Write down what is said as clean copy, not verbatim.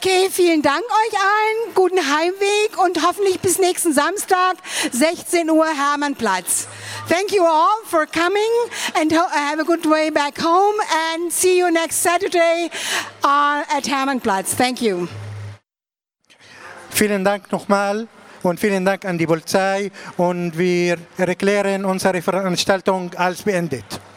Okay, vielen Dank euch allen. Guten Heimweg und hoffentlich bis nächsten Samstag, 16 Uhr, Hermannplatz. Thank you all for coming and have a good way back home and see you next Saturday at Hermannplatz. Thank you. Vielen Dank nochmal und vielen Dank an die Polizei und wir erklären unsere Veranstaltung als beendet.